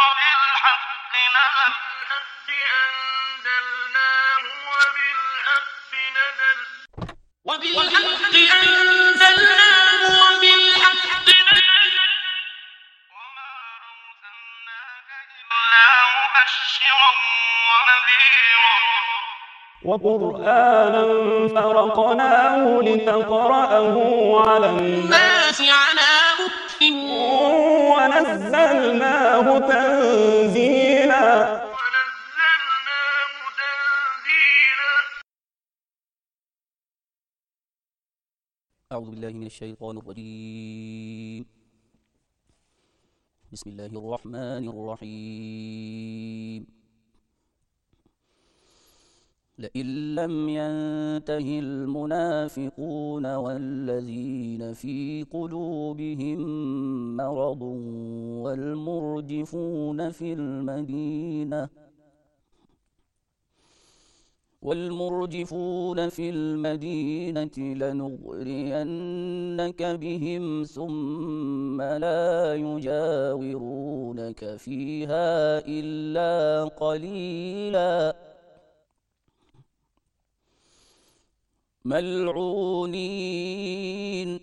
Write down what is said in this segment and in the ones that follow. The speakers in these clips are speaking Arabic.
وبالحق أنزلناه وبالحق أنزلناه وبالحق نزل وما أرسلناك إلا مبشرا ونذيرا وقرآنا فرقناه لتقرأه على الناس على مكث ونزلناه تنزيلا. أعوذ بالله من الشيطان الرجيم. بسم الله الرحمن الرحيم. لئن لم ينته المنافقون والذين في قلوبهم مرض والمرجفون في المدينة لنغرينك بهم ثم لا يجاورونك فيها إلا قليلا ملعونين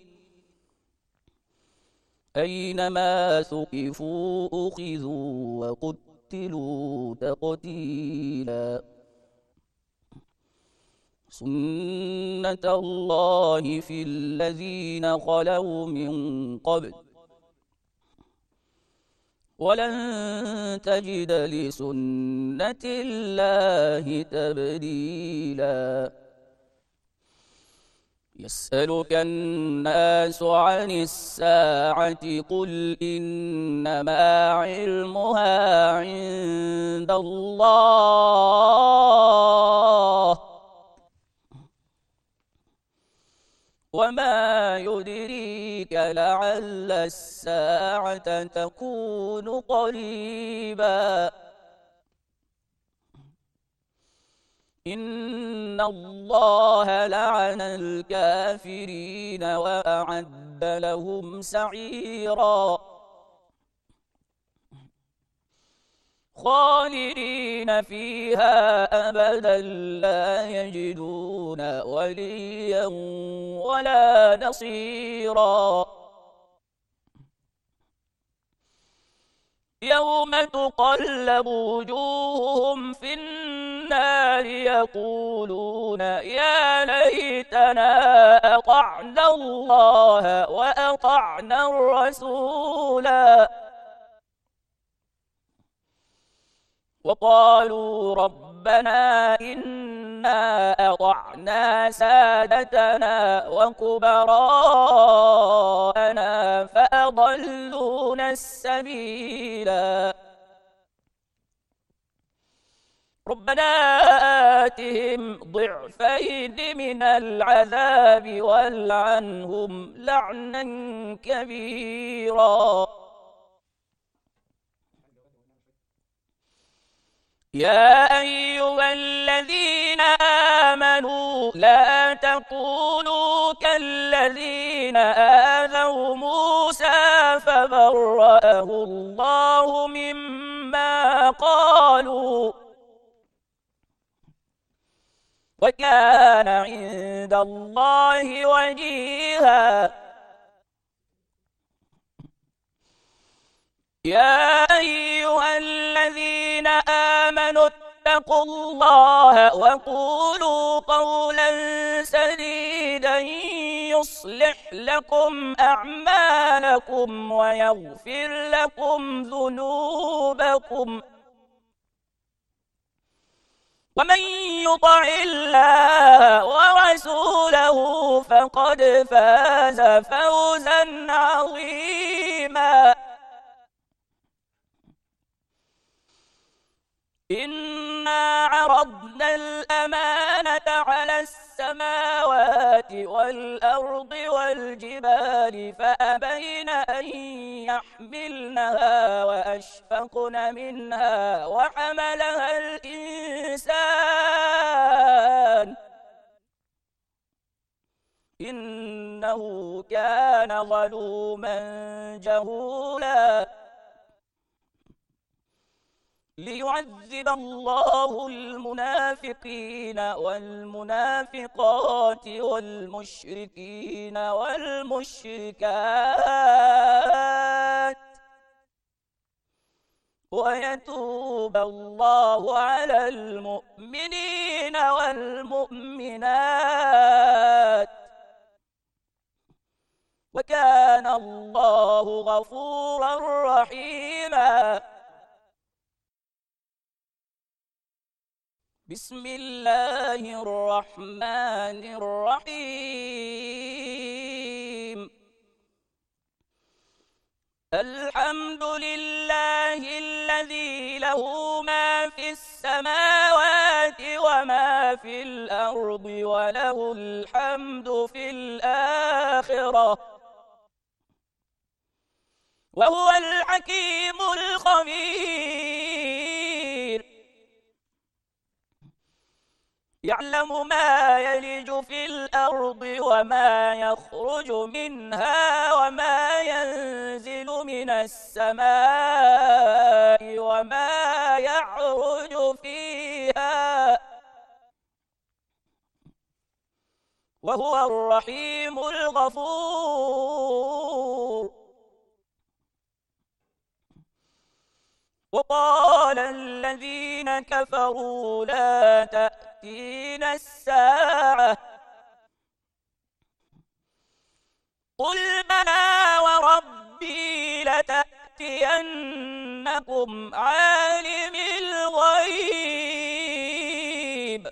أينما ثقفوا أخذوا وقتلوا تقتيلا سنة الله في الذين خلوا من قبل ولن تجد لسنة الله تبديلا يسألك الناس عن الساعة قل إنما علمها عند الله وما يدريك لعل الساعة تكون قريبا إن الله لعن الكافرين وأعد لهم سعيرا خالدين فيها أبدا لا يجدون وليا ولا نصيرا يوم تقلب وجوههم في النار يقولون يا ليتنا أطعنا الله وأطعنا الرسولا وقالوا ربنا إنا أطعنا سادتنا وكبراءنا فأضلونا السبيلا ربنا آتهم ضعفين من العذاب والعنهم لعنا كبيرا يا أيها الذين آمنوا لا تكونوا كالذين آذوا موسى فبرأه الله مما قالوا وكان عند الله وجيها يا أيها الذين آمنوا اتقوا الله وقولوا قولا سديدا يصلح لكم أعمالكم ويغفر لكم ذنوبكم ومن يطع الله ورسوله فقد فاز فوزا عظيما إنا عرضنا الأمانة على السماوات والأرض والجبال فأبين أن يحملنها وأشفقن منها وحملها الإنسان إنه كان ظلوما جهولا ليعذب الله المنافقين والمنافقات والمشركين والمشركات ويتوب الله على المؤمنين والمؤمنات وكان الله غفورا رحيما. بسم الله الرحمن الرحيم. الحمد لله الذي له ما في السماوات وما في الأرض وله الحمد في الآخرة وهو الحكيم الخبير. يعلم ما يلج في الأرض وما يخرج منها وما ينزل من السماء وما يعرج فيها وهو الرحيم الغفور. وقال الذين كفروا لا تأتينا الساعة قل بلى وربي لتأتينكم عالم الغيب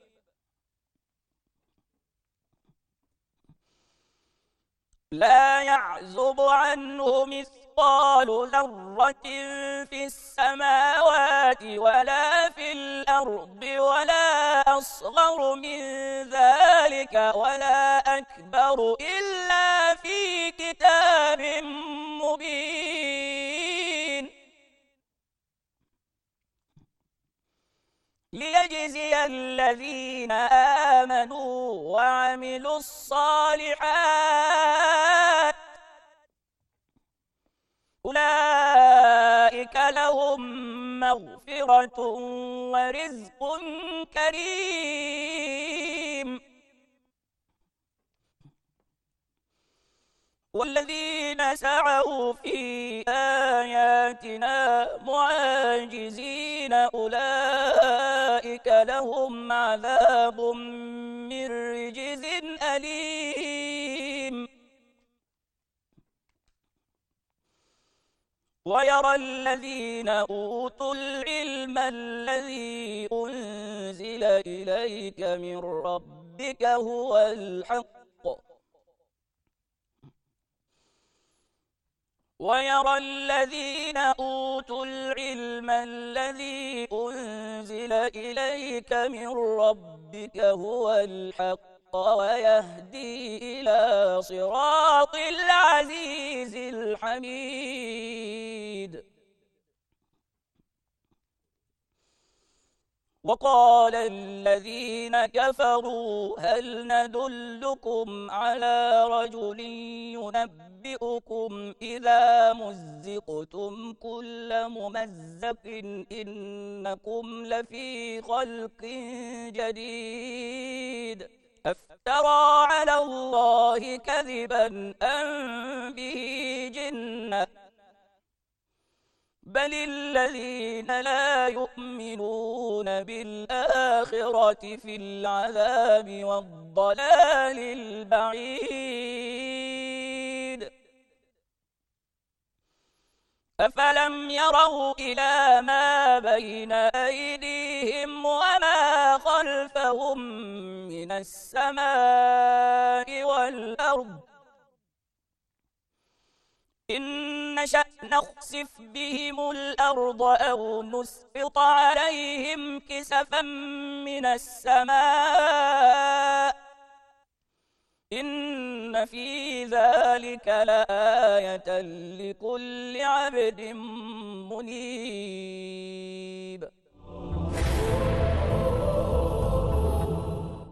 لا يعزب عنه مثقال ذرة في السماوات ولا في الأرض ولا أصغر من ذلك ولا أكبر إلا في كتاب مبين ليجزي الذين آمنوا وعملوا الصالحات أولئك لهم مغفرة ورزق كريم. والذين سعوا في آياتنا معاجزين أولئك لهم عذاب من رجز أليم. ويرى الذين أوتوا العلم الذي أنزل إليك من ربك هو الحق ويرى الذين أوتوا العلم الذي أنزل إليك من ربك هو الحق ويهدي إلى صراط العزيز الحميد. وقال الذين كفروا هل ندلكم على رجل ينبئكم إذا مزقتم كل ممزق إنكم لفي خلق جديد أفترى على الله كذبا أم به جنة بل الذين لا يؤمنون بالآخرة في العذاب والضلال البعيد. أفلم يروا إلى ما بين أيديهم وما خلفهم من السماء والأرض إن نشأ نخسف بهم الأرض أو نسقط عليهم كسفا من السماء إن في ذلك لآية لكل عبد منيب.